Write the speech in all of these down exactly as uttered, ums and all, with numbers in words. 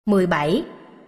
mười bảy.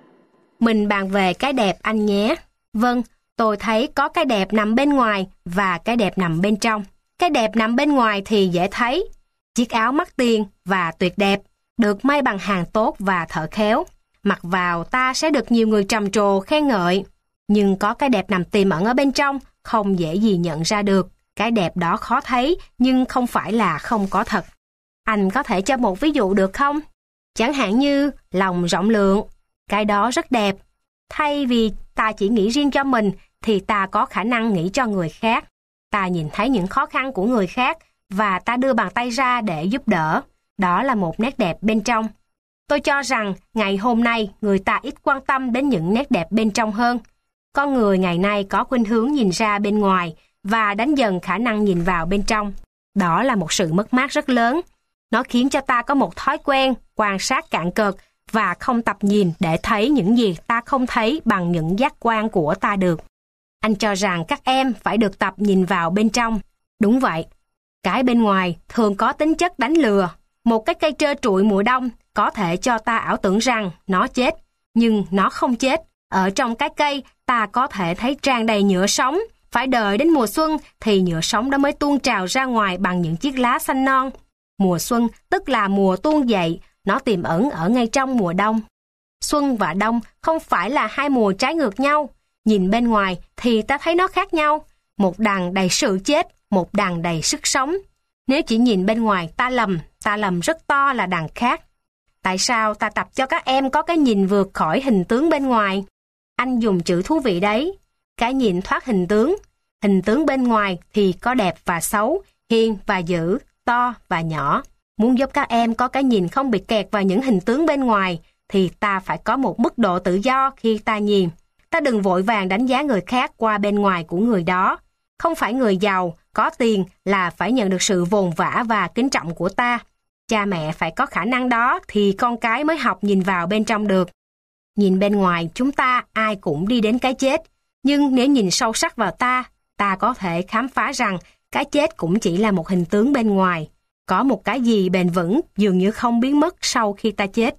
Mình bàn về cái đẹp anh nhé. Vâng, tôi thấy có cái đẹp nằm bên ngoài và cái đẹp nằm bên trong. Cái đẹp nằm bên ngoài thì dễ thấy. Chiếc áo mắc tiền và tuyệt đẹp, được may bằng hàng tốt và thợ khéo. Mặc vào ta sẽ được nhiều người trầm trồ khen ngợi. Nhưng có cái đẹp nằm tiềm ẩn ở bên trong, không dễ gì nhận ra được. Cái đẹp đó khó thấy, nhưng không phải là không có thật. Anh có thể cho một ví dụ được không? Chẳng hạn như lòng rộng lượng. Cái đó rất đẹp. Thay vì ta chỉ nghĩ riêng cho mình, thì ta có khả năng nghĩ cho người khác. Ta nhìn thấy những khó khăn của người khác, và ta đưa bàn tay ra để giúp đỡ. Đó là một nét đẹp bên trong. Tôi cho rằng ngày hôm nay người ta ít quan tâm đến những nét đẹp bên trong hơn. Con người ngày nay có khuynh hướng nhìn ra bên ngoài và đánh dần khả năng nhìn vào bên trong. Đó là một sự mất mát rất lớn. Nó khiến cho ta có một thói quen quan sát cạn cợt và không tập nhìn để thấy những gì ta không thấy bằng những giác quan của ta được. Anh cho rằng các em phải được tập nhìn vào bên trong. Đúng vậy. Cái bên ngoài thường có tính chất đánh lừa. Một cái cây trơ trụi mùa đông có thể cho ta ảo tưởng rằng nó chết, nhưng nó không chết. Ở trong cái cây, ta có thể thấy tràn đầy nhựa sống. Phải đợi đến mùa xuân thì nhựa sống đó mới tuôn trào ra ngoài bằng những chiếc lá xanh non. Mùa xuân tức là mùa tuôn dậy, nó tiềm ẩn ở ngay trong mùa đông. Xuân và đông không phải là hai mùa trái ngược nhau. Nhìn bên ngoài thì ta thấy nó khác nhau. Một đằng đầy sự chết, một đằng đầy sức sống. Nếu chỉ nhìn bên ngoài ta lầm, ta lầm rất to là đằng khác. Tại sao ta tập cho các em có cái nhìn vượt khỏi hình tướng bên ngoài? Anh dùng chữ thú vị đấy. Cái nhìn thoát hình tướng. Hình tướng bên ngoài thì có đẹp và xấu, hiền và dữ, to và nhỏ. Muốn giúp các em có cái nhìn không bị kẹt vào những hình tướng bên ngoài, thì ta phải có một mức độ tự do khi ta nhìn. Ta đừng vội vàng đánh giá người khác qua bên ngoài của người đó. Không phải người giàu, có tiền là phải nhận được sự vồn vã và kính trọng của ta. Cha mẹ phải có khả năng đó thì con cái mới học nhìn vào bên trong được. Nhìn bên ngoài chúng ta ai cũng đi đến cái chết. Nhưng nếu nhìn sâu sắc vào ta, ta có thể khám phá rằng cái chết cũng chỉ là một hình tướng bên ngoài. Có một cái gì bền vững dường như không biến mất sau khi ta chết.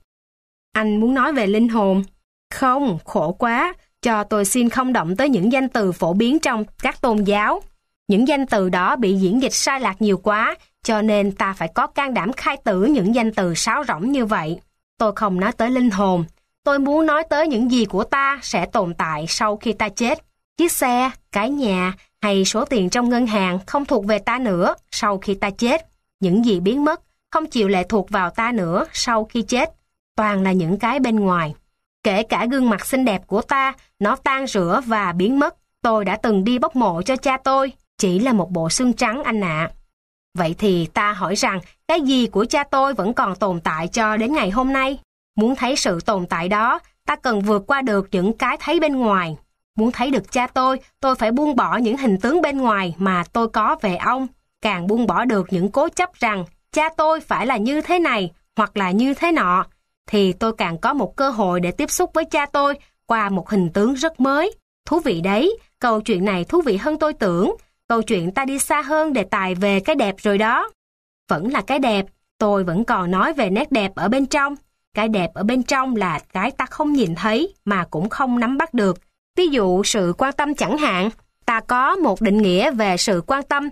Anh muốn nói về linh hồn? Không, khổ quá. Cho tôi xin không động tới những danh từ phổ biến trong các tôn giáo. Những danh từ đó bị diễn dịch sai lạc nhiều quá, cho nên ta phải có can đảm khai tử những danh từ sáo rỗng như vậy. Tôi không nói tới linh hồn. Tôi muốn nói tới những gì của ta sẽ tồn tại sau khi ta chết. Chiếc xe, cái nhà hay số tiền trong ngân hàng không thuộc về ta nữa sau khi ta chết. Những gì biến mất không chịu lệ thuộc vào ta nữa sau khi chết. Toàn là những cái bên ngoài. Kể cả gương mặt xinh đẹp của ta, nó tan rửa và biến mất. Tôi đã từng đi bốc mộ cho cha tôi, chỉ là một bộ xương trắng anh ạ. Vậy thì ta hỏi rằng, cái gì của cha tôi vẫn còn tồn tại cho đến ngày hôm nay? Muốn thấy sự tồn tại đó, ta cần vượt qua được những cái thấy bên ngoài. Muốn thấy được cha tôi, tôi phải buông bỏ những hình tướng bên ngoài mà tôi có về ông. Càng buông bỏ được những cố chấp rằng cha tôi phải là như thế này hoặc là như thế nọ, thì tôi càng có một cơ hội để tiếp xúc với cha tôi qua một hình tướng rất mới. Thú vị đấy, câu chuyện này thú vị hơn tôi tưởng. Câu chuyện ta đi xa hơn đề tài về cái đẹp rồi đó. Vẫn là cái đẹp, tôi vẫn còn nói về nét đẹp ở bên trong. Cái đẹp ở bên trong là cái ta không nhìn thấy mà cũng không nắm bắt được. Ví dụ sự quan tâm chẳng hạn, ta có một định nghĩa về sự quan tâm.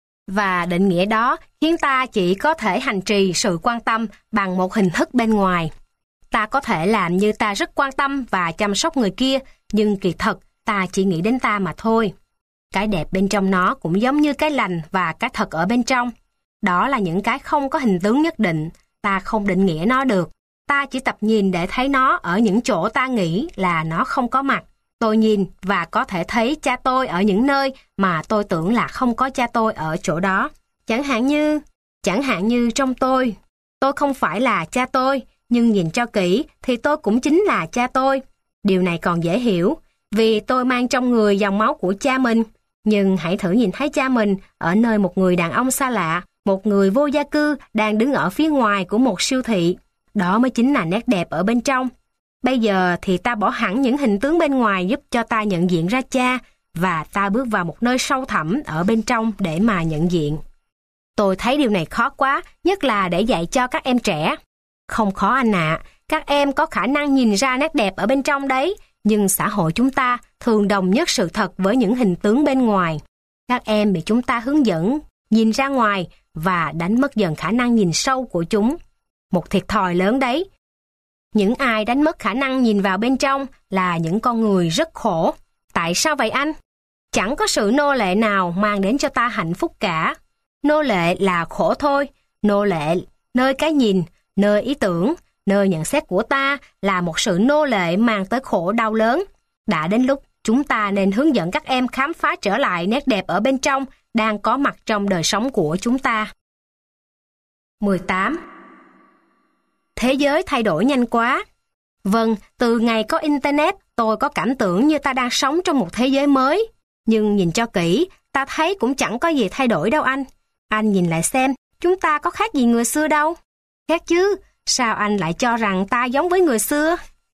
Và định nghĩa đó khiến ta chỉ có thể hành trì sự quan tâm bằng một hình thức bên ngoài. Ta có thể làm như ta rất quan tâm và chăm sóc người kia, nhưng kỳ thật ta chỉ nghĩ đến ta mà thôi. Cái đẹp bên trong nó cũng giống như cái lành và cái thật ở bên trong. Đó là những cái không có hình tướng nhất định, ta không định nghĩa nó được. Ta chỉ tập nhìn để thấy nó ở những chỗ ta nghĩ là nó không có mặt. Tôi nhìn và có thể thấy cha tôi ở những nơi mà tôi tưởng là không có cha tôi ở chỗ đó. Chẳng hạn như, chẳng hạn như trong tôi. Tôi không phải là cha tôi, nhưng nhìn cho kỹ thì tôi cũng chính là cha tôi. Điều này còn dễ hiểu, vì tôi mang trong người dòng máu của cha mình. Nhưng hãy thử nhìn thấy cha mình ở nơi một người đàn ông xa lạ, một người vô gia cư đang đứng ở phía ngoài của một siêu thị. Đó mới chính là nét đẹp ở bên trong. Bây giờ thì ta bỏ hẳn những hình tướng bên ngoài giúp cho ta nhận diện ra cha, và ta bước vào một nơi sâu thẳm ở bên trong để mà nhận diện. Tôi thấy điều này khó quá, nhất là để dạy cho các em trẻ. Không khó anh ạ, Các em có khả năng nhìn ra nét đẹp ở bên trong đấy, nhưng xã hội chúng ta thường đồng nhất sự thật với những hình tướng bên ngoài. Các em bị chúng ta hướng dẫn nhìn ra ngoài và đánh mất dần khả năng nhìn sâu của chúng. Một thiệt thòi lớn đấy. Những ai đánh mất khả năng nhìn vào bên trong là những con người rất khổ. Tại sao vậy anh? Chẳng có sự nô lệ nào mang đến cho ta hạnh phúc cả. Nô lệ là khổ thôi. Nô lệ nơi cái nhìn, nơi ý tưởng, nơi nhận xét của ta là một sự nô lệ mang tới khổ đau lớn. Đã đến lúc chúng ta nên hướng dẫn các em khám phá trở lại nét đẹp ở bên trong đang có mặt trong đời sống của chúng ta. mười tám. Thế giới thay đổi nhanh quá. Vâng, từ ngày có Internet, tôi có cảm tưởng như ta đang sống trong một thế giới mới. Nhưng nhìn cho kỹ, ta thấy cũng chẳng có gì thay đổi đâu anh. Anh nhìn lại xem, chúng ta có khác gì người xưa đâu. Khác chứ, sao anh lại cho rằng ta giống với người xưa?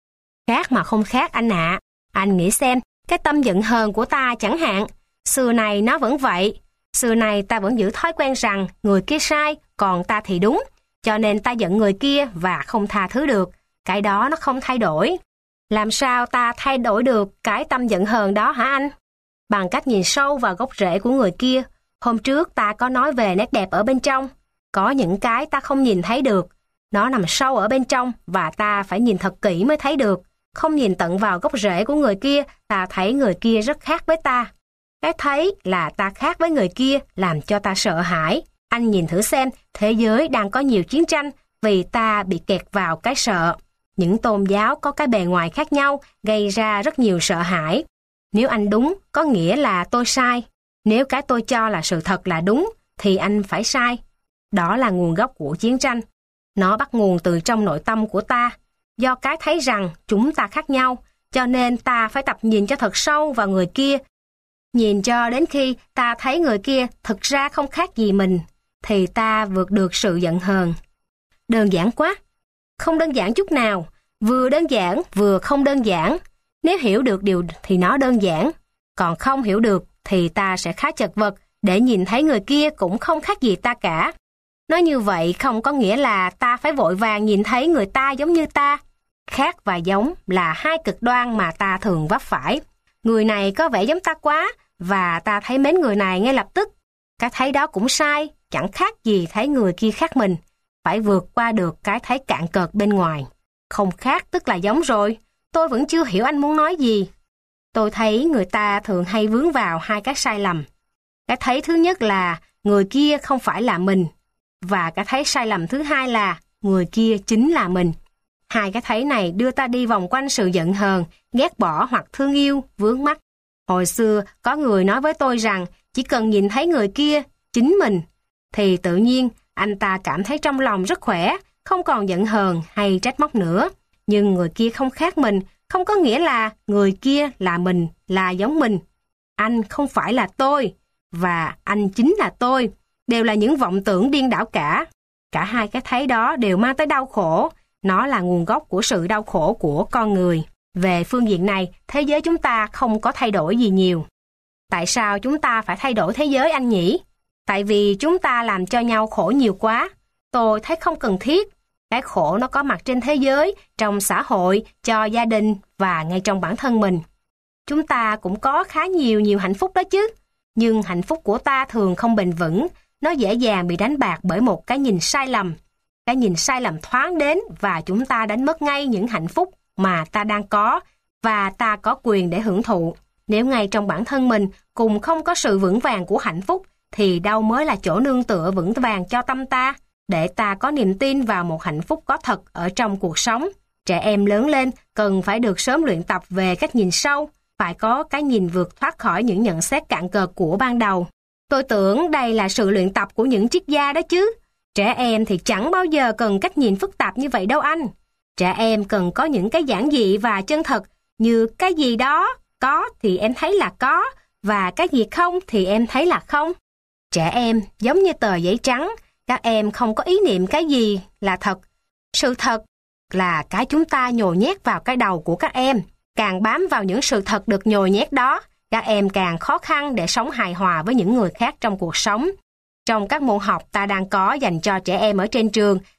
Khác mà không khác anh ạ. À. Anh nghĩ xem, cái tâm giận hờn của ta chẳng hạn, xưa này nó vẫn vậy. Xưa này ta vẫn giữ thói quen rằng người kia sai, còn ta thì đúng. Cho nên ta giận người kia và không tha thứ được. Cái đó nó không thay đổi. Làm sao ta thay đổi được cái tâm giận hờn đó hả anh? Bằng cách nhìn sâu vào gốc rễ của người kia. Hôm trước ta có nói về nét đẹp ở bên trong. Có những cái ta không nhìn thấy được. Nó nằm sâu ở bên trong và ta phải nhìn thật kỹ mới thấy được. Không nhìn tận vào gốc rễ của người kia, ta thấy người kia rất khác với ta. Cái thấy là ta khác với người kia làm cho ta sợ hãi. Anh nhìn thử xem, thế giới đang có nhiều chiến tranh vì ta bị kẹt vào cái sợ. Những tôn giáo có cái bề ngoài khác nhau gây ra rất nhiều sợ hãi. Nếu anh đúng, có nghĩa là tôi sai. Nếu cái tôi cho là sự thật là đúng, thì anh phải sai. Đó là nguồn gốc của chiến tranh. Nó bắt nguồn từ trong nội tâm của ta. Do cái thấy rằng chúng ta khác nhau, cho nên ta phải tập nhìn cho thật sâu vào người kia. Nhìn cho đến khi ta thấy người kia thực ra không khác gì mình, thì ta vượt được sự giận hờn. Đơn giản quá. Không đơn giản chút nào. Vừa đơn giản, vừa không đơn giản. Nếu hiểu được điều thì nó đơn giản. Còn không hiểu được thì ta sẽ khá chật vật để nhìn thấy người kia cũng không khác gì ta cả. Nói như vậy không có nghĩa là ta phải vội vàng nhìn thấy người ta giống như ta. Khác và giống là hai cực đoan mà ta thường vấp phải. Người này có vẻ giống ta quá và ta thấy mến người này ngay lập tức. Cái thấy đó cũng sai, chẳng khác gì thấy người kia khác mình. Phải vượt qua được cái thấy cạn cợt bên ngoài. Không khác tức là giống rồi. Tôi vẫn chưa hiểu anh muốn nói gì. Tôi thấy người ta thường hay vướng vào hai cái sai lầm. Cái thấy thứ nhất là người kia không phải là mình. Và cái thấy sai lầm thứ hai là người kia chính là mình. Hai cái thấy này đưa ta đi vòng quanh sự giận hờn, ghét bỏ hoặc thương yêu, vướng mắc. Hồi xưa có người nói với tôi rằng chỉ cần nhìn thấy người kia, chính mình, thì tự nhiên anh ta cảm thấy trong lòng rất khỏe, không còn giận hờn hay trách móc nữa. Nhưng người kia không khác mình, không có nghĩa là người kia là mình, là giống mình. Anh không phải là tôi, và anh chính là tôi, đều là những vọng tưởng điên đảo cả. Cả hai cái thấy đó đều mang tới đau khổ. Nó là nguồn gốc của sự đau khổ của con người. Về phương diện này, thế giới chúng ta không có thay đổi gì nhiều. Tại sao chúng ta phải thay đổi thế giới anh nhỉ? Tại vì chúng ta làm cho nhau khổ nhiều quá. Tôi thấy không cần thiết. Cái khổ nó có mặt trên thế giới, trong xã hội, cho gia đình và ngay trong bản thân mình. Chúng ta cũng có khá nhiều nhiều hạnh phúc đó chứ. Nhưng hạnh phúc của ta thường không bền vững. Nó dễ dàng bị đánh bạc bởi một cái nhìn sai lầm. Cái nhìn sai lầm thoáng đến và chúng ta đánh mất ngay những hạnh phúc mà ta đang có và ta có quyền để hưởng thụ. Nếu ngay trong bản thân mình cùng không có sự vững vàng của hạnh phúc thì đâu mới là chỗ nương tựa vững vàng cho tâm ta để ta có niềm tin vào một hạnh phúc có thật ở trong cuộc sống. Trẻ em lớn lên cần phải được sớm luyện tập về cách nhìn sâu, phải có cái nhìn vượt thoát khỏi những nhận xét cạn cợt của ban đầu. Tôi tưởng đây là sự luyện tập của những triết gia đó chứ. Trẻ em thì chẳng bao giờ cần cách nhìn phức tạp như vậy đâu anh. Trẻ em cần có những cái giản dị và chân thật, như cái gì đó có thì em thấy là có, và cái gì không thì em thấy là không. Trẻ em giống như tờ giấy trắng, các em không có ý niệm cái gì là thật. Sự thật là cái chúng ta nhồi nhét vào cái đầu của các em. Càng bám vào những sự thật được nhồi nhét đó, các em càng khó khăn để sống hài hòa với những người khác trong cuộc sống. Trong các môn học ta đang có dành cho trẻ em ở trên trường,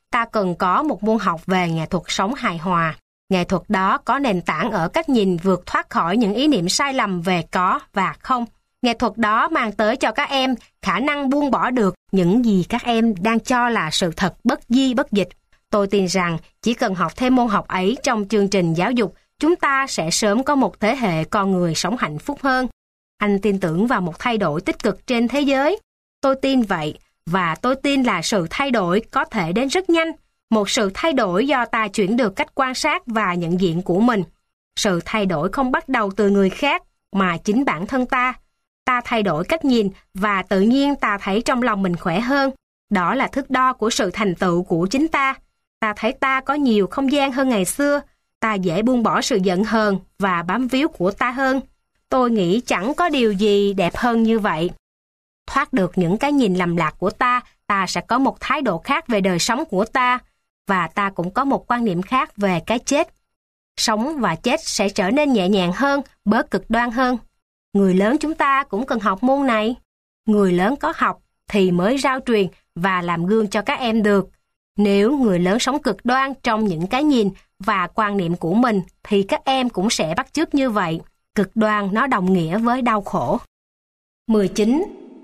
ta cần có một môn học về nghệ thuật sống hài hòa. Nghệ thuật đó có nền tảng ở cách nhìn vượt thoát khỏi những ý niệm sai lầm về có và không. Nghệ thuật đó mang tới cho các em khả năng buông bỏ được những gì các em đang cho là sự thật bất di bất dịch. Tôi tin rằng chỉ cần học thêm môn học ấy trong chương trình giáo dục, chúng ta sẽ sớm có một thế hệ con người sống hạnh phúc hơn. Anh tin tưởng vào một thay đổi tích cực trên thế giới. Tôi tin vậy, và tôi tin là sự thay đổi có thể đến rất nhanh. Một sự thay đổi do ta chuyển được cách quan sát và nhận diện của mình. Sự thay đổi không bắt đầu từ người khác, mà chính bản thân ta. Ta thay đổi cách nhìn và tự nhiên ta thấy trong lòng mình khỏe hơn. Đó là thước đo của sự thành tựu của chính ta. Ta thấy ta có nhiều không gian hơn ngày xưa. Ta dễ buông bỏ sự giận hờn và bám víu của ta hơn. Tôi nghĩ chẳng có điều gì đẹp hơn như vậy. Thoát được những cái nhìn lầm lạc của ta, ta sẽ có một thái độ khác về đời sống của ta. Và ta cũng có một quan niệm khác về cái chết. Sống và chết sẽ trở nên nhẹ nhàng hơn, bớt cực đoan hơn. Người lớn chúng ta cũng cần học môn này. Người lớn có học thì mới rao truyền và làm gương cho các em được. Nếu người lớn sống cực đoan trong những cái nhìn và quan niệm của mình thì các em cũng sẽ bắt chước như vậy. Cực đoan nó đồng nghĩa với đau khổ. mười chín.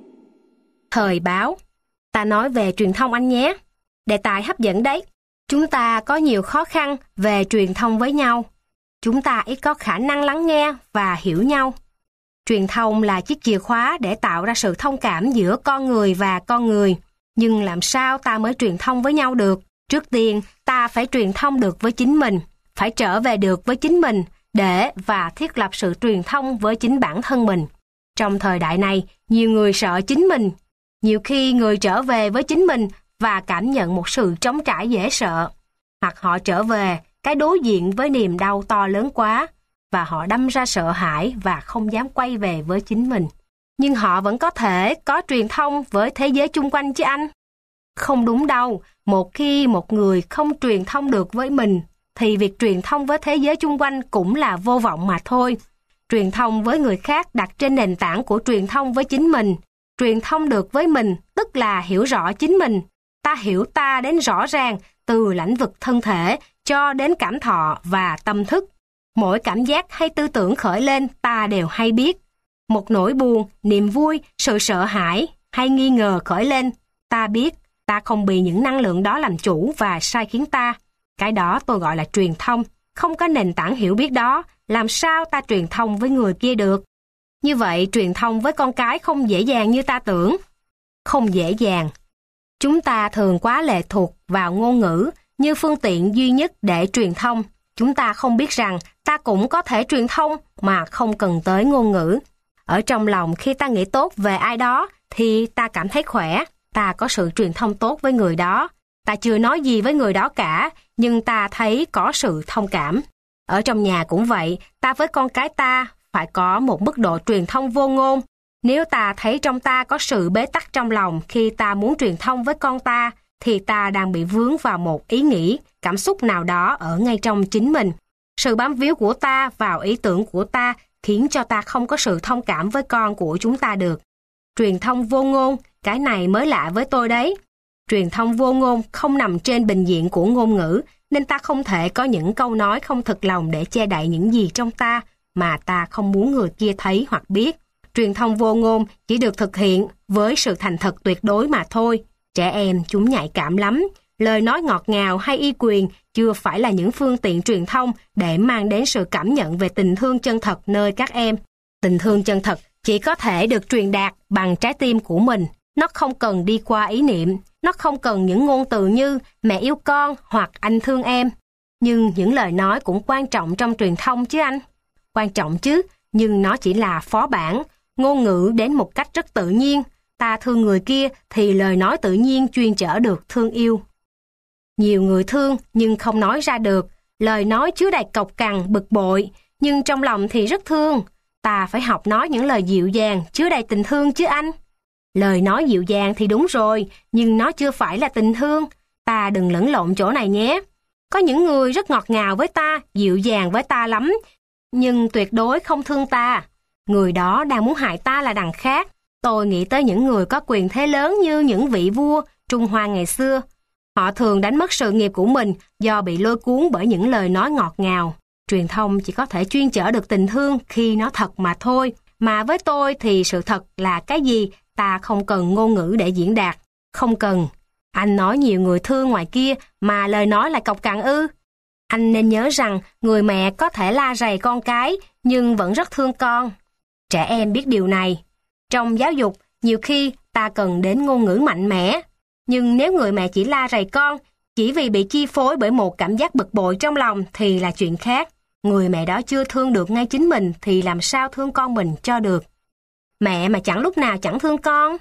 Thời báo. Ta nói về truyền thông anh nhé. Đề tài hấp dẫn đấy. Chúng ta có nhiều khó khăn về truyền thông với nhau. Chúng ta ít có khả năng lắng nghe và hiểu nhau. Truyền thông là chiếc chìa khóa để tạo ra sự thông cảm giữa con người và con người. Nhưng làm sao ta mới truyền thông với nhau được? Trước tiên, ta phải truyền thông được với chính mình, phải trở về được với chính mình để và thiết lập sự truyền thông với chính bản thân mình. Trong thời đại này, nhiều người sợ chính mình. Nhiều khi người trở về với chính mình và cảm nhận một sự trống trải dễ sợ. Hoặc họ trở về cái đối diện với niềm đau to lớn quá và họ đâm ra sợ hãi và không dám quay về với chính mình. Nhưng họ vẫn có thể có truyền thông với thế giới chung quanh chứ anh. Không đúng đâu, một khi một người không truyền thông được với mình, thì việc truyền thông với thế giới chung quanh cũng là vô vọng mà thôi. Truyền thông với người khác đặt trên nền tảng của truyền thông với chính mình. Truyền thông được với mình, tức là hiểu rõ chính mình. Ta hiểu ta đến rõ ràng, từ lĩnh vực thân thể cho đến cảm thọ và tâm thức. Mỗi cảm giác hay tư tưởng khởi lên ta đều hay biết. Một nỗi buồn, niềm vui, sự sợ hãi hay nghi ngờ khởi lên, ta biết. Ta không bị những năng lượng đó làm chủ và sai khiến ta. Cái đó tôi gọi là truyền thông. Không có nền tảng hiểu biết đó, làm sao ta truyền thông với người kia được? Như vậy, truyền thông với con cái không dễ dàng như ta tưởng. Không dễ dàng. Chúng ta thường quá lệ thuộc vào ngôn ngữ như phương tiện duy nhất để truyền thông. Chúng ta không biết rằng ta cũng có thể truyền thông mà không cần tới ngôn ngữ. Ở trong lòng khi ta nghĩ tốt về ai đó thì ta cảm thấy khỏe. Ta có sự truyền thông tốt với người đó. Ta chưa nói gì với người đó cả, nhưng ta thấy có sự thông cảm. Ở trong nhà cũng vậy, ta với con cái ta phải có một mức độ truyền thông vô ngôn. Nếu ta thấy trong ta có sự bế tắc trong lòng khi ta muốn truyền thông với con ta, thì ta đang bị vướng vào một ý nghĩ, cảm xúc nào đó ở ngay trong chính mình. Sự bám víu của ta vào ý tưởng của ta khiến cho ta không có sự thông cảm với con của chúng ta được. Truyền thông vô ngôn, cái này mới lạ với tôi đấy. Truyền thông vô ngôn không nằm trên bình diện của ngôn ngữ, nên ta không thể có những câu nói không thật lòng để che đậy những gì trong ta mà ta không muốn người kia thấy hoặc biết. Truyền thông vô ngôn chỉ được thực hiện với sự thành thật tuyệt đối mà thôi. Trẻ em chúng nhạy cảm lắm. Lời nói ngọt ngào hay uy quyền chưa phải là những phương tiện truyền thông để mang đến sự cảm nhận về tình thương chân thật nơi các em. Tình thương chân thật chỉ có thể được truyền đạt bằng trái tim của mình. Nó không cần đi qua ý niệm. Nó không cần những ngôn từ như mẹ yêu con hoặc anh thương em. Nhưng những lời nói cũng quan trọng trong truyền thông chứ anh. Quan trọng chứ, nhưng nó chỉ là phó bản. Ngôn ngữ đến một cách rất tự nhiên. Ta thương người kia thì lời nói tự nhiên chuyên chở được thương yêu. Nhiều người thương nhưng không nói ra được. Lời nói chứa đầy cộc cằn, bực bội, nhưng trong lòng thì rất thương. Ta phải học nói những lời dịu dàng, chứa đầy tình thương chứ anh. Lời nói dịu dàng thì đúng rồi, nhưng nó chưa phải là tình thương. Ta đừng lẫn lộn chỗ này nhé. Có những người rất ngọt ngào với ta, dịu dàng với ta lắm, nhưng tuyệt đối không thương ta. Người đó đang muốn hại ta là đằng khác. Tôi nghĩ tới những người có quyền thế lớn như những vị vua Trung Hoa ngày xưa. Họ thường đánh mất sự nghiệp của mình do bị lôi cuốn bởi những lời nói ngọt ngào. Truyền thông chỉ có thể chuyên chở được tình thương khi nó thật mà thôi. Mà với tôi thì sự thật là cái gì ta không cần ngôn ngữ để diễn đạt. Không cần. Anh nói nhiều người thương ngoài kia mà lời nói lại cộc cằn ư. Anh nên nhớ rằng người mẹ có thể la rầy con cái nhưng vẫn rất thương con. Trẻ em biết điều này. Trong giáo dục, nhiều khi ta cần đến ngôn ngữ mạnh mẽ. Nhưng nếu người mẹ chỉ la rầy con, chỉ vì bị chi phối bởi một cảm giác bực bội trong lòng thì là chuyện khác. Người mẹ đó chưa thương được ngay chính mình thì làm sao thương con mình cho được. Mẹ mà chẳng lúc nào chẳng thương con.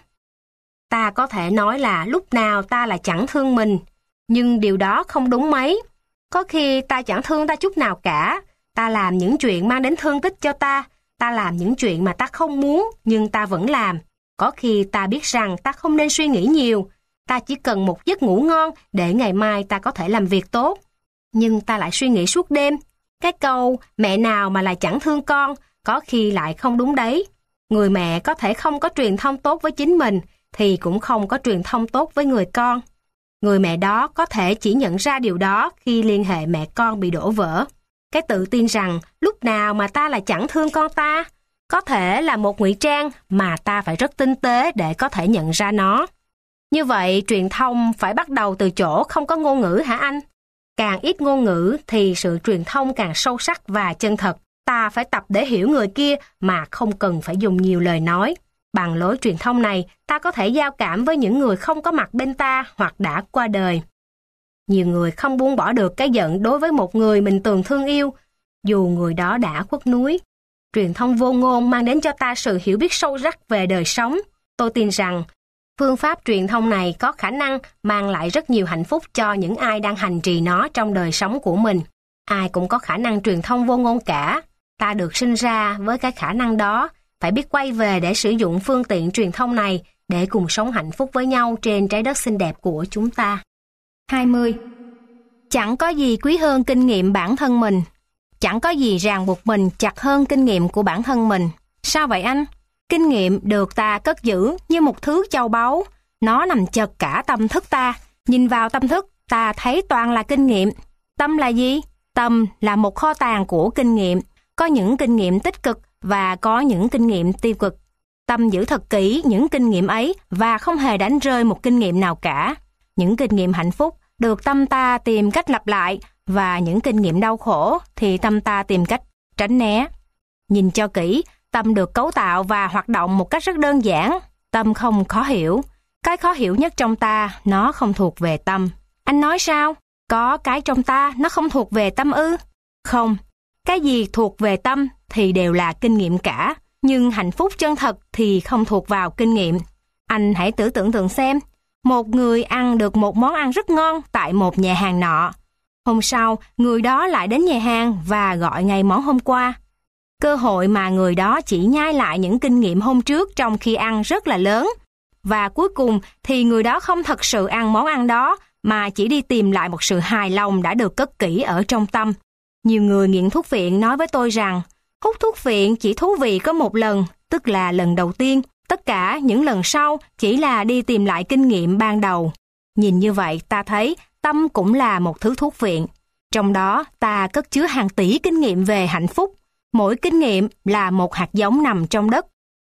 Ta có thể nói là lúc nào ta là chẳng thương mình, nhưng điều đó không đúng mấy. Có khi ta chẳng thương ta chút nào cả. Ta làm những chuyện mang đến thương tích cho ta. Ta làm những chuyện mà ta không muốn, nhưng ta vẫn làm. Có khi ta biết rằng ta không nên suy nghĩ nhiều. Ta chỉ cần một giấc ngủ ngon để ngày mai ta có thể làm việc tốt. Nhưng ta lại suy nghĩ suốt đêm. Cái câu mẹ nào mà lại chẳng thương con có khi lại không đúng đấy. Người mẹ có thể không có truyền thông tốt với chính mình thì cũng không có truyền thông tốt với người con. Người mẹ đó có thể chỉ nhận ra điều đó khi liên hệ mẹ con bị đổ vỡ. Cái tự tin rằng lúc nào mà ta lại chẳng thương con ta có thể là một ngụy trang mà ta phải rất tinh tế để có thể nhận ra nó. Như vậy, truyền thông phải bắt đầu từ chỗ không có ngôn ngữ hả anh? Càng ít ngôn ngữ thì sự truyền thông càng sâu sắc và chân thật. Ta phải tập để hiểu người kia mà không cần phải dùng nhiều lời nói. Bằng lối truyền thông này, ta có thể giao cảm với những người không có mặt bên ta hoặc đã qua đời. Nhiều người không buông bỏ được cái giận đối với một người mình từng thương yêu, dù người đó đã khuất núi. Truyền thông vô ngôn mang đến cho ta sự hiểu biết sâu sắc về đời sống. Tôi tin rằng phương pháp truyền thông này có khả năng mang lại rất nhiều hạnh phúc cho những ai đang hành trì nó trong đời sống của mình. Ai cũng có khả năng truyền thông vô ngôn cả. Ta được sinh ra với cái khả năng đó, phải biết quay về để sử dụng phương tiện truyền thông này để cùng sống hạnh phúc với nhau trên trái đất xinh đẹp của chúng ta. hai mươi. Chẳng có gì quý hơn kinh nghiệm bản thân mình. Chẳng có gì ràng buộc mình chặt hơn kinh nghiệm của bản thân mình. Sao vậy anh? Kinh nghiệm được ta cất giữ như một thứ châu báu. Nó nằm chật cả tâm thức ta. Nhìn vào tâm thức, ta thấy toàn là kinh nghiệm. Tâm là gì? Tâm là một kho tàng của kinh nghiệm. Có những kinh nghiệm tích cực và có những kinh nghiệm tiêu cực. Tâm giữ thật kỹ những kinh nghiệm ấy và không hề đánh rơi một kinh nghiệm nào cả. Những kinh nghiệm hạnh phúc được tâm ta tìm cách lặp lại và những kinh nghiệm đau khổ thì tâm ta tìm cách tránh né. Nhìn cho kỹ, tâm được cấu tạo và hoạt động một cách rất đơn giản. Tâm không khó hiểu. Cái khó hiểu nhất trong ta, nó không thuộc về tâm. Anh nói sao? Có cái trong ta, nó không thuộc về tâm ư? Không. Cái gì thuộc về tâm thì đều là kinh nghiệm cả. Nhưng hạnh phúc chân thật thì không thuộc vào kinh nghiệm. Anh hãy tưởng tượng tượng xem. Một người ăn được một món ăn rất ngon tại một nhà hàng nọ. Hôm sau, người đó lại đến nhà hàng và gọi ngay món hôm qua. Cơ hội mà người đó chỉ nhai lại những kinh nghiệm hôm trước trong khi ăn rất là lớn. Và cuối cùng thì người đó không thật sự ăn món ăn đó mà chỉ đi tìm lại một sự hài lòng đã được cất kỹ ở trong tâm. Nhiều người nghiện thuốc phiện nói với tôi rằng hút thuốc phiện chỉ thú vị có một lần, tức là lần đầu tiên. Tất cả những lần sau chỉ là đi tìm lại kinh nghiệm ban đầu. Nhìn như vậy ta thấy tâm cũng là một thứ thuốc phiện. Trong đó ta cất chứa hàng tỷ kinh nghiệm về hạnh phúc. Mỗi kinh nghiệm là một hạt giống nằm trong đất.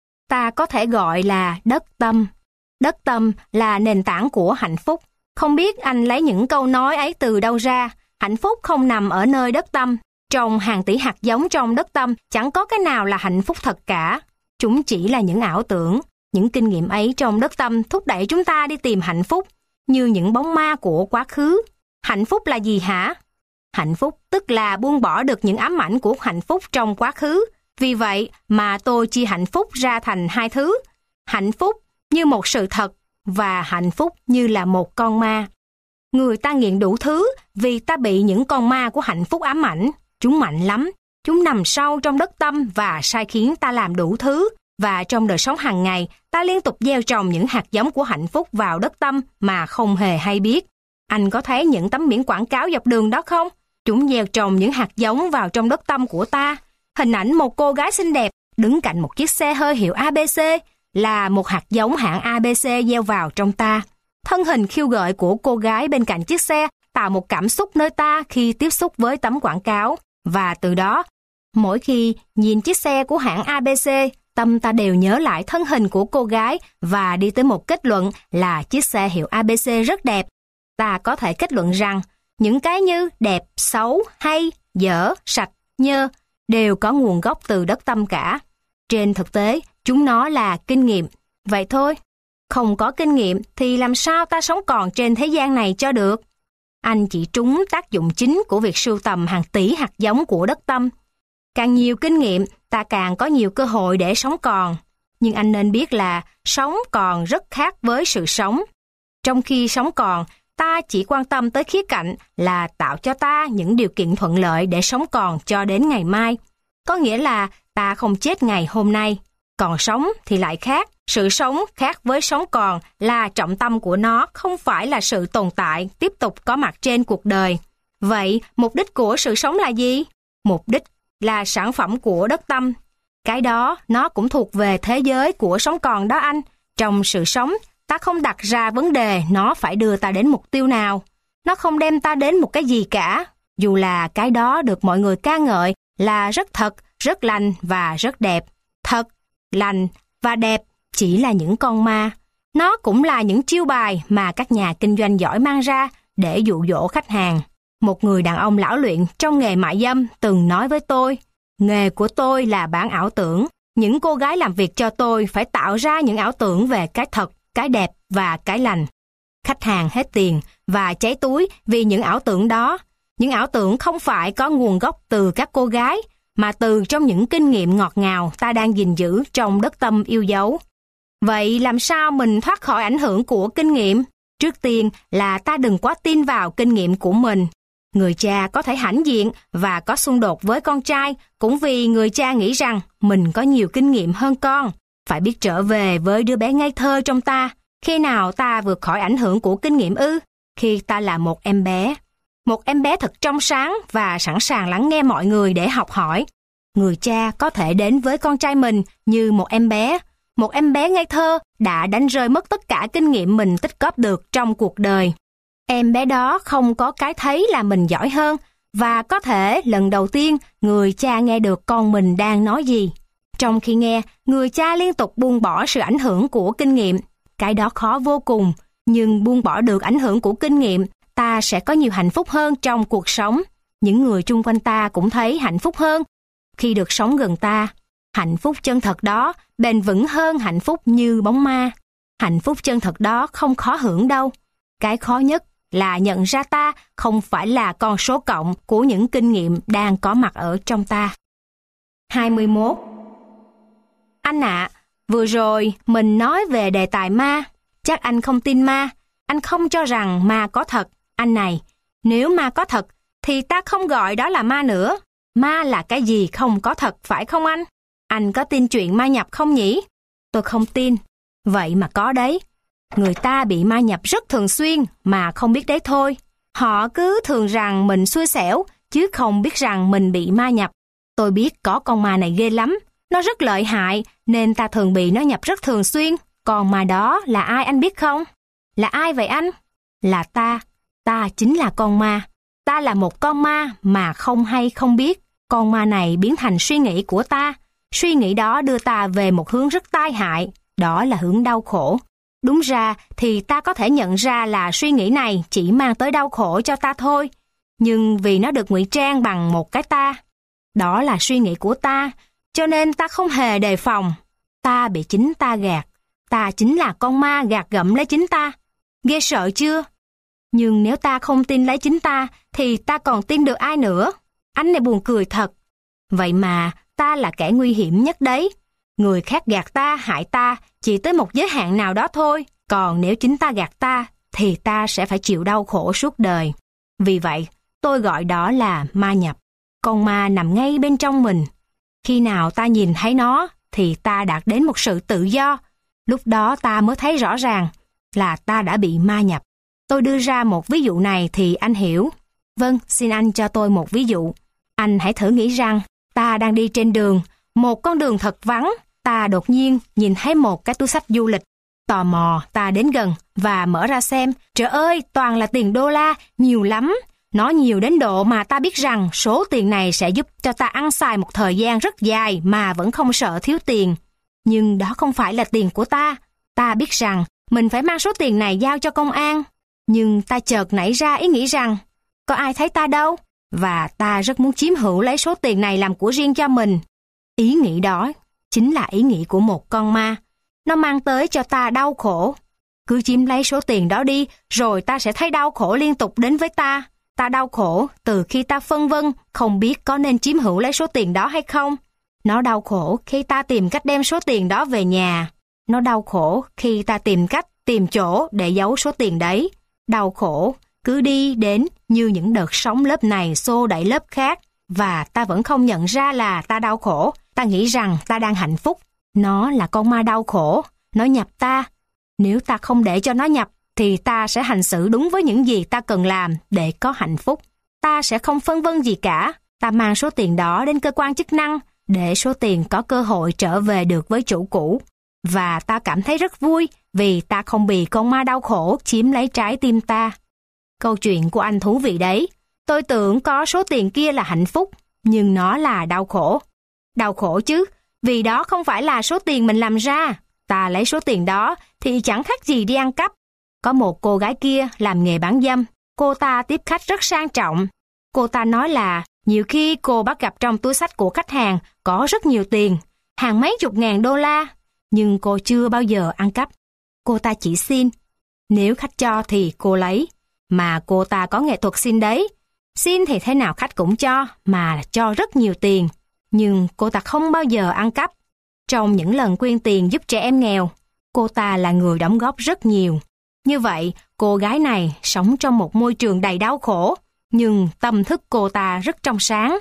Ta có thể gọi là đất tâm. Đất tâm là nền tảng của hạnh phúc. Không biết anh lấy những câu nói ấy từ đâu ra. Hạnh phúc không nằm ở nơi đất tâm. Trong hàng tỷ hạt giống trong đất tâm chẳng có cái nào là hạnh phúc thật cả. Chúng chỉ là những ảo tưởng. Những kinh nghiệm ấy trong đất tâm thúc đẩy chúng ta đi tìm hạnh phúc, như những bóng ma của quá khứ. Hạnh phúc là gì hả? Hạnh phúc tức là buông bỏ được những ám ảnh của hạnh phúc trong quá khứ. Vì vậy mà tôi chia hạnh phúc ra thành hai thứ. Hạnh phúc như một sự thật và hạnh phúc như là một con ma. Người ta nghiện đủ thứ vì ta bị những con ma của hạnh phúc ám ảnh. Chúng mạnh lắm. Chúng nằm sâu trong đất tâm và sai khiến ta làm đủ thứ. Và trong đời sống hàng ngày, ta liên tục gieo trồng những hạt giống của hạnh phúc vào đất tâm mà không hề hay biết. Anh có thấy những tấm biển quảng cáo dọc đường đó không? Chúng gieo trồng những hạt giống vào trong đất tâm của ta. Hình ảnh một cô gái xinh đẹp đứng cạnh một chiếc xe hơi hiệu a bê xê là một hạt giống hãng a bê xê gieo vào trong ta. Thân hình khiêu gợi của cô gái bên cạnh chiếc xe tạo một cảm xúc nơi ta khi tiếp xúc với tấm quảng cáo. Và từ đó, mỗi khi nhìn chiếc xe của hãng a bê xê, tâm ta đều nhớ lại thân hình của cô gái và đi tới một kết luận là chiếc xe hiệu a bê xê rất đẹp. Ta có thể kết luận rằng những cái như đẹp, xấu, hay, dở, sạch, nhơ đều có nguồn gốc từ đất tâm cả. Trên thực tế, chúng nó là kinh nghiệm. Vậy thôi, không có kinh nghiệm thì làm sao ta sống còn trên thế gian này cho được? Anh chỉ trúng tác dụng chính của việc sưu tầm hàng tỷ hạt giống của đất tâm. Càng nhiều kinh nghiệm, ta càng có nhiều cơ hội để sống còn. Nhưng anh nên biết là sống còn rất khác với sự sống. Trong khi sống còn, ta chỉ quan tâm tới khía cạnh là tạo cho ta những điều kiện thuận lợi để sống còn cho đến ngày mai. Có nghĩa là ta không chết ngày hôm nay. Còn sống thì lại khác. Sự sống khác với sống còn là trọng tâm của nó không phải là sự tồn tại tiếp tục có mặt trên cuộc đời. Vậy, mục đích của sự sống là gì? Mục đích là sản phẩm của đất tâm. Cái đó nó cũng thuộc về thế giới của sống còn đó anh. Trong sự sống, ta không đặt ra vấn đề nó phải đưa ta đến mục tiêu nào. Nó không đem ta đến một cái gì cả. Dù là cái đó được mọi người ca ngợi là rất thật, rất lành và rất đẹp. Thật, lành và đẹp chỉ là những con ma. Nó cũng là những chiêu bài mà các nhà kinh doanh giỏi mang ra để dụ dỗ khách hàng. Một người đàn ông lão luyện trong nghề mại dâm từng nói với tôi, nghề của tôi là bán ảo tưởng. Những cô gái làm việc cho tôi phải tạo ra những ảo tưởng về cái thật, cái đẹp và cái lành. Khách hàng hết tiền và cháy túi vì những ảo tưởng đó. Những ảo tưởng không phải có nguồn gốc từ các cô gái, mà từ trong những kinh nghiệm ngọt ngào ta đang gìn giữ trong đất tâm yêu dấu. Vậy làm sao mình thoát khỏi ảnh hưởng của kinh nghiệm? Trước tiên là ta đừng quá tin vào kinh nghiệm của mình. Người cha có thể hãnh diện và có xung đột với con trai cũng vì người cha nghĩ rằng mình có nhiều kinh nghiệm hơn con. Phải biết trở về với đứa bé ngây thơ trong ta. Khi nào ta vượt khỏi ảnh hưởng của kinh nghiệm ư? Khi ta là một em bé. Một em bé thật trong sáng và sẵn sàng lắng nghe mọi người để học hỏi. Người cha có thể đến với con trai mình như một em bé. Một em bé ngây thơ đã đánh rơi mất tất cả kinh nghiệm mình tích góp được trong cuộc đời. Em bé đó không có cái thấy là mình giỏi hơn và có thể lần đầu tiên người cha nghe được con mình đang nói gì. Trong khi nghe, người cha liên tục buông bỏ sự ảnh hưởng của kinh nghiệm. Cái đó khó vô cùng, nhưng buông bỏ được ảnh hưởng của kinh nghiệm, ta sẽ có nhiều hạnh phúc hơn trong cuộc sống. Những người chung quanh ta cũng thấy hạnh phúc hơn khi được sống gần ta. Hạnh phúc chân thật đó bền vững hơn hạnh phúc như bóng ma. Hạnh phúc chân thật đó không khó hưởng đâu. Cái khó nhất là nhận ra ta không phải là con số cộng của những kinh nghiệm đang có mặt ở trong ta. hai mươi mốt. Anh ạ, à, vừa rồi mình nói về đề tài ma. Chắc anh không tin ma. Anh không cho rằng ma có thật. Anh này, nếu ma có thật, thì ta không gọi đó là ma nữa. Ma là cái gì không có thật, phải không anh? Anh có tin chuyện ma nhập không nhỉ? Tôi không tin. Vậy mà có đấy. Người ta bị ma nhập rất thường xuyên mà không biết đấy thôi. Họ cứ thường rằng mình xui xẻo, chứ không biết rằng mình bị ma nhập. Tôi biết có con ma này ghê lắm. Nó rất lợi hại, nên ta thường bị nó nhập rất thường xuyên. Còn ma đó là ai anh biết không? Là ai vậy anh? Là ta. Ta chính là con ma. Ta là một con ma mà không hay không biết. Con ma này biến thành suy nghĩ của ta. Suy nghĩ đó đưa ta về một hướng rất tai hại. Đó là hướng đau khổ. Đúng ra thì ta có thể nhận ra là suy nghĩ này chỉ mang tới đau khổ cho ta thôi. Nhưng vì nó được ngụy trang bằng một cái ta. Đó là suy nghĩ của ta. Cho nên ta không hề đề phòng. Ta bị chính ta gạt. Ta chính là con ma gạt gẫm lấy chính ta. Ghê sợ chưa? Nhưng nếu ta không tin lấy chính ta, thì ta còn tin được ai nữa? Anh này buồn cười thật. Vậy mà, ta là kẻ nguy hiểm nhất đấy. Người khác gạt ta, hại ta, chỉ tới một giới hạn nào đó thôi. Còn nếu chính ta gạt ta, thì ta sẽ phải chịu đau khổ suốt đời. Vì vậy, tôi gọi đó là ma nhập. Con ma nằm ngay bên trong mình. Khi nào ta nhìn thấy nó, thì ta đạt đến một sự tự do. Lúc đó ta mới thấy rõ ràng là ta đã bị ma nhập. Tôi đưa ra một ví dụ này thì anh hiểu. Vâng, xin anh cho tôi một ví dụ. Anh hãy thử nghĩ rằng ta đang đi trên đường, một con đường thật vắng. Ta đột nhiên nhìn thấy một cái túi xách du lịch. Tò mò, ta đến gần và mở ra xem. Trời ơi, toàn là tiền đô la, nhiều lắm. Nó nhiều đến độ mà ta biết rằng số tiền này sẽ giúp cho ta ăn xài một thời gian rất dài mà vẫn không sợ thiếu tiền. Nhưng đó không phải là tiền của ta. Ta biết rằng mình phải mang số tiền này giao cho công an. Nhưng ta chợt nảy ra ý nghĩ rằng, có ai thấy ta đâu? Và ta rất muốn chiếm hữu lấy số tiền này làm của riêng cho mình. Ý nghĩ đó chính là ý nghĩ của một con ma. Nó mang tới cho ta đau khổ. Cứ chiếm lấy số tiền đó đi, rồi ta sẽ thấy đau khổ liên tục đến với ta. Ta đau khổ từ khi ta phân vân, không biết có nên chiếm hữu lấy số tiền đó hay không. Nó đau khổ khi ta tìm cách đem số tiền đó về nhà. Nó đau khổ khi ta tìm cách, tìm chỗ để giấu số tiền đấy. Đau khổ cứ đi đến như những đợt sóng lớp này xô đẩy lớp khác. Và ta vẫn không nhận ra là ta đau khổ. Ta nghĩ rằng ta đang hạnh phúc. Nó là con ma đau khổ. Nó nhập ta. Nếu ta không để cho nó nhập, thì ta sẽ hành xử đúng với những gì ta cần làm để có hạnh phúc. Ta sẽ không phân vân gì cả. Ta mang số tiền đó đến cơ quan chức năng để số tiền có cơ hội trở về được với chủ cũ. Và ta cảm thấy rất vui vì ta không bị con ma đau khổ chiếm lấy trái tim ta. Câu chuyện của anh thú vị đấy. Tôi tưởng có số tiền kia là hạnh phúc, nhưng nó là đau khổ. Đau khổ chứ, vì đó không phải là số tiền mình làm ra. Ta lấy số tiền đó thì chẳng khác gì đi ăn cắp. Có một cô gái kia làm nghề bán dâm. Cô ta tiếp khách rất sang trọng. Cô ta nói là nhiều khi cô bắt gặp trong túi xách của khách hàng có rất nhiều tiền, hàng mấy chục ngàn đô la, nhưng cô chưa bao giờ ăn cắp. Cô ta chỉ xin. Nếu khách cho thì cô lấy. Mà cô ta có nghệ thuật xin đấy. Xin thì thế nào khách cũng cho, mà cho rất nhiều tiền. Nhưng cô ta không bao giờ ăn cắp. Trong những lần quyên tiền giúp trẻ em nghèo, cô ta là người đóng góp rất nhiều. Như vậy, cô gái này sống trong một môi trường đầy đau khổ, nhưng tâm thức cô ta rất trong sáng.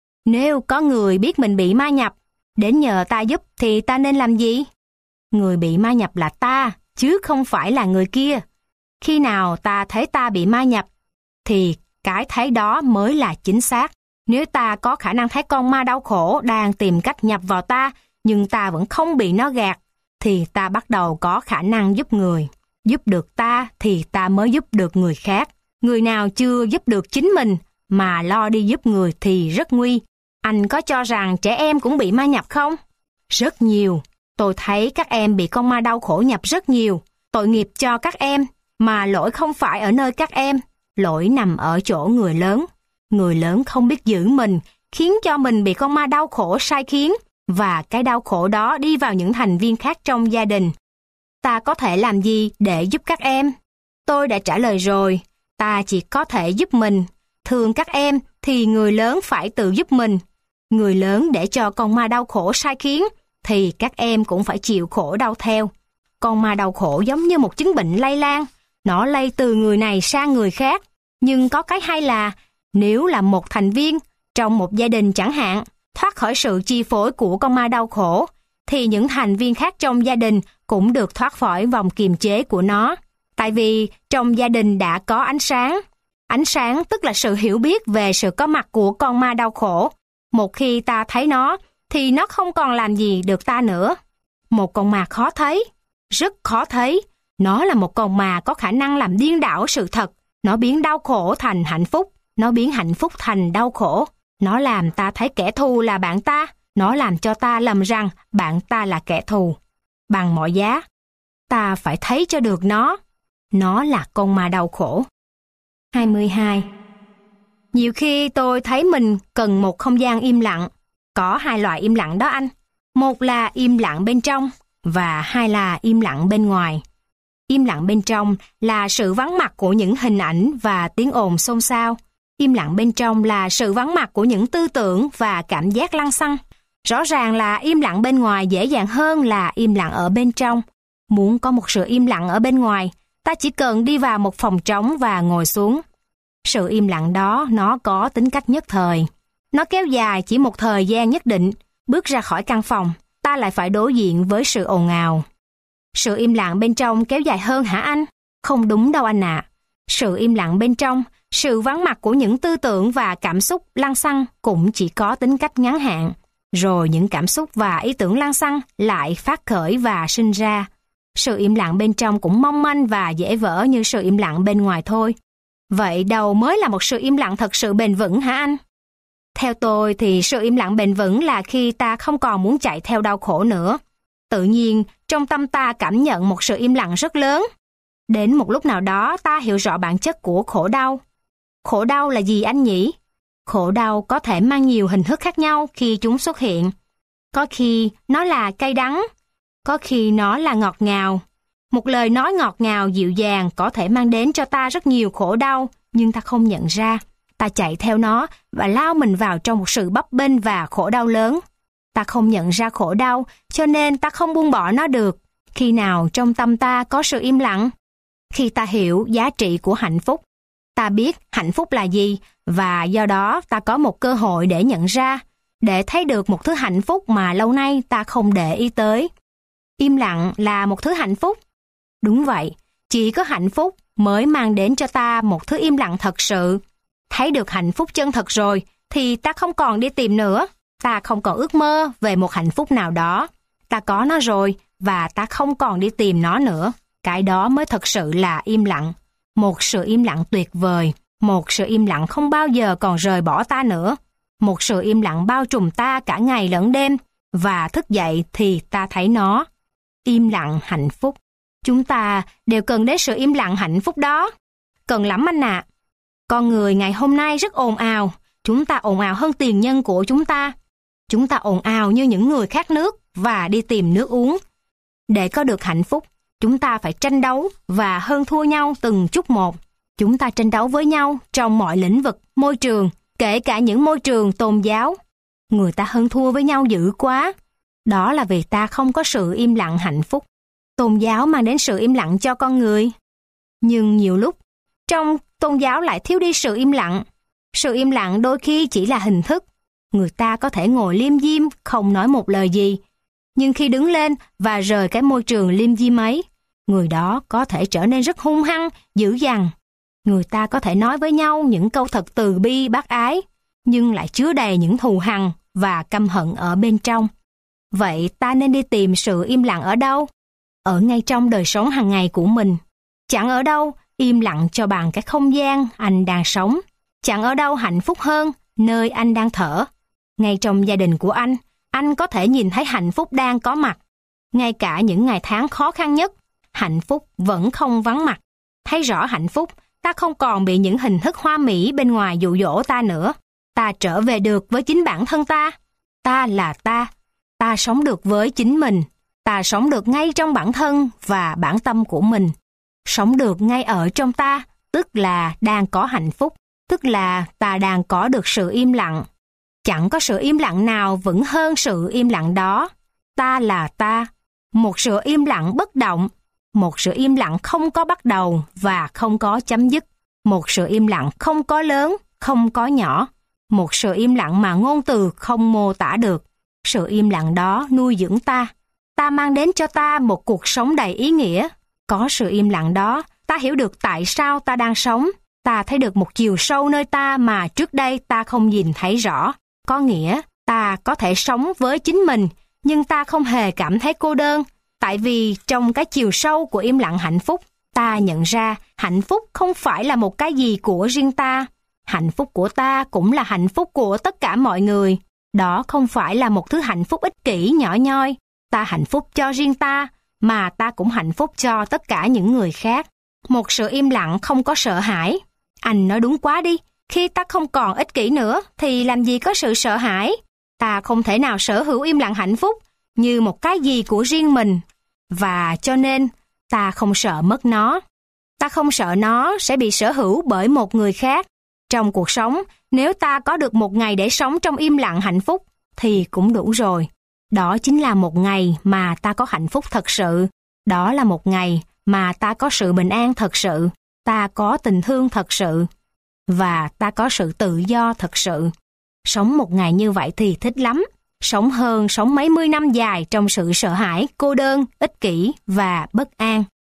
Nếu có người biết mình bị ma nhập, đến nhờ ta giúp thì ta nên làm gì? Người bị ma nhập là ta, chứ không phải là người kia. Khi nào ta thấy ta bị ma nhập, thì cái thấy đó mới là chính xác. Nếu ta có khả năng thấy con ma đau khổ đang tìm cách nhập vào ta, nhưng ta vẫn không bị nó gạt, thì ta bắt đầu có khả năng giúp người. Giúp được ta thì ta mới giúp được người khác. Người nào chưa giúp được chính mình mà lo đi giúp người thì rất nguy. Anh có cho rằng trẻ em cũng bị ma nhập không? Rất nhiều. Tôi thấy các em bị con ma đau khổ nhập rất nhiều. Tội nghiệp cho các em, mà lỗi không phải ở nơi các em. Lỗi nằm ở chỗ người lớn. Người lớn không biết giữ mình, khiến cho mình bị con ma đau khổ sai khiến, và cái đau khổ đó đi vào những thành viên khác trong gia đình. Ta có thể làm gì để giúp các em? Tôi đã trả lời rồi, ta chỉ có thể giúp mình. Thường các em thì người lớn phải tự giúp mình. Người lớn để cho con ma đau khổ sai khiến, thì các em cũng phải chịu khổ đau theo. Con ma đau khổ giống như một chứng bệnh lây lan, nó lây từ người này sang người khác. Nhưng có cái hay là, nếu là một thành viên trong một gia đình chẳng hạn, thoát khỏi sự chi phối của con ma đau khổ, thì những thành viên khác trong gia đình cũng được thoát khỏi vòng kiềm chế của nó. Tại vì trong gia đình đã có ánh sáng. Ánh sáng tức là sự hiểu biết về sự có mặt của con ma đau khổ. Một khi ta thấy nó, thì nó không còn làm gì được ta nữa. Một con ma khó thấy, rất khó thấy. Nó là một con ma có khả năng làm điên đảo sự thật. Nó biến đau khổ thành hạnh phúc. Nó biến hạnh phúc thành đau khổ. Nó làm ta thấy kẻ thù là bạn ta. Nó làm cho ta lầm rằng bạn ta là kẻ thù. Bằng mọi giá, ta phải thấy cho được nó. Nó là con ma đau khổ. hai mươi hai. Nhiều khi tôi thấy mình cần một không gian im lặng. Có hai loại im lặng đó anh. Một là im lặng bên trong, và hai là im lặng bên ngoài. Im lặng bên trong là sự vắng mặt của những hình ảnh và tiếng ồn xôn xao. Im lặng bên trong là sự vắng mặt của những tư tưởng và cảm giác lăng xăng. Rõ ràng là im lặng bên ngoài dễ dàng hơn là im lặng ở bên trong. Muốn có một sự im lặng ở bên ngoài, ta chỉ cần đi vào một phòng trống và ngồi xuống. Sự im lặng đó nó có tính cách nhất thời. Nó kéo dài chỉ một thời gian nhất định. Bước ra khỏi căn phòng, ta lại phải đối diện với sự ồn ào. Sự im lặng bên trong kéo dài hơn hả anh? Không đúng đâu anh ạ. À. Sự im lặng bên trong, sự vắng mặt của những tư tưởng và cảm xúc lăng xăng cũng chỉ có tính cách ngắn hạn. Rồi những cảm xúc và ý tưởng lăng xăng lại phát khởi và sinh ra. Sự im lặng bên trong cũng mong manh và dễ vỡ như sự im lặng bên ngoài thôi. Vậy đâu mới là một sự im lặng thật sự bền vững hả anh? Theo tôi thì sự im lặng bền vững là khi ta không còn muốn chạy theo đau khổ nữa. Tự nhiên, trong tâm ta cảm nhận một sự im lặng rất lớn. Đến một lúc nào đó ta hiểu rõ bản chất của khổ đau. Khổ đau là gì anh nhỉ? Khổ đau có thể mang nhiều hình thức khác nhau khi chúng xuất hiện. Có khi nó là cay đắng, có khi nó là ngọt ngào. Một lời nói ngọt ngào dịu dàng có thể mang đến cho ta rất nhiều khổ đau, nhưng ta không nhận ra. Ta chạy theo nó và lao mình vào trong một sự bấp bênh và khổ đau lớn. Ta không nhận ra khổ đau, cho nên ta không buông bỏ nó được. Khi nào trong tâm ta có sự im lặng? Khi ta hiểu giá trị của hạnh phúc. Ta biết hạnh phúc là gì, và do đó ta có một cơ hội để nhận ra, để thấy được một thứ hạnh phúc mà lâu nay ta không để ý tới. Im lặng là một thứ hạnh phúc. Đúng vậy, chỉ có hạnh phúc mới mang đến cho ta một thứ im lặng thật sự. Thấy được hạnh phúc chân thật rồi, thì ta không còn đi tìm nữa. Ta không còn ước mơ về một hạnh phúc nào đó. Ta có nó rồi, và ta không còn đi tìm nó nữa. Cái đó mới thật sự là im lặng. Một sự im lặng tuyệt vời. Một sự im lặng không bao giờ còn rời bỏ ta nữa. Một sự im lặng bao trùm ta cả ngày lẫn đêm. Và thức dậy thì ta thấy nó. Im lặng hạnh phúc. Chúng ta đều cần đến sự im lặng hạnh phúc đó. Cần lắm anh ạ. À. Con người ngày hôm nay rất ồn ào. Chúng ta ồn ào hơn tiền nhân của chúng ta. Chúng ta ồn ào như những người khát nước và đi tìm nước uống. Để có được hạnh phúc, chúng ta phải tranh đấu và hơn thua nhau từng chút một. Chúng ta tranh đấu với nhau trong mọi lĩnh vực, môi trường, kể cả những môi trường tôn giáo. Người ta hơn thua với nhau dữ quá. Đó là vì ta không có sự im lặng hạnh phúc. Tôn giáo mang đến sự im lặng cho con người. Nhưng nhiều lúc, trong tôn giáo lại thiếu đi sự im lặng. Sự im lặng đôi khi chỉ là hình thức. Người ta có thể ngồi liêm diêm, không nói một lời gì. Nhưng khi đứng lên và rời cái môi trường liêm diêm ấy, người đó có thể trở nên rất hung hăng, dữ dằn. Người ta có thể nói với nhau những câu thật từ bi bác ái, nhưng lại chứa đầy những thù hằn và căm hận ở bên trong. Vậy ta nên đi tìm sự im lặng ở đâu? Ở ngay trong đời sống hàng ngày của mình. Chẳng ở đâu im lặng cho bằng cái không gian anh đang sống. Chẳng ở đâu hạnh phúc hơn nơi anh đang thở. Ngay trong gia đình của anh, anh có thể nhìn thấy hạnh phúc đang có mặt. Ngay cả những ngày tháng khó khăn nhất, hạnh phúc vẫn không vắng mặt. Thấy rõ hạnh phúc, ta không còn bị những hình thức hoa mỹ bên ngoài dụ dỗ ta nữa. Ta trở về được với chính bản thân ta. Ta là ta. Ta sống được với chính mình. Ta sống được ngay trong bản thân và bản tâm của mình. Sống được ngay ở trong ta, tức là đang có hạnh phúc, tức là ta đang có được sự im lặng. Chẳng có sự im lặng nào vững hơn sự im lặng đó. Ta là ta. Một sự im lặng bất động. Một sự im lặng không có bắt đầu và không có chấm dứt. Một sự im lặng không có lớn, không có nhỏ. Một sự im lặng mà ngôn từ không mô tả được. Sự im lặng đó nuôi dưỡng ta. Ta mang đến cho ta một cuộc sống đầy ý nghĩa. Có sự im lặng đó, ta hiểu được tại sao ta đang sống. Ta thấy được một chiều sâu nơi ta mà trước đây ta không nhìn thấy rõ. Có nghĩa, ta có thể sống với chính mình, nhưng ta không hề cảm thấy cô đơn. Tại vì trong cái chiều sâu của im lặng hạnh phúc, ta nhận ra hạnh phúc không phải là một cái gì của riêng ta. Hạnh phúc của ta cũng là hạnh phúc của tất cả mọi người. Đó không phải là một thứ hạnh phúc ích kỷ nhỏ nhoi. Ta hạnh phúc cho riêng ta, mà ta cũng hạnh phúc cho tất cả những người khác. Một sự im lặng không có sợ hãi. Anh nói đúng quá đi. Khi ta không còn ích kỷ nữa, thì làm gì có sự sợ hãi? Ta không thể nào sở hữu im lặng hạnh phúc như một cái gì của riêng mình. Và cho nên, ta không sợ mất nó. Ta không sợ nó sẽ bị sở hữu bởi một người khác. Trong cuộc sống, nếu ta có được một ngày để sống trong im lặng hạnh phúc, thì cũng đủ rồi. Đó chính là một ngày mà ta có hạnh phúc thật sự. Đó là một ngày mà ta có sự bình an thật sự. Ta có tình thương thật sự. Và ta có sự tự do thật sự. Sống một ngày như vậy thì thích lắm. Sống hơn sống mấy mươi năm dài trong sự sợ hãi, cô đơn, ích kỷ và bất an.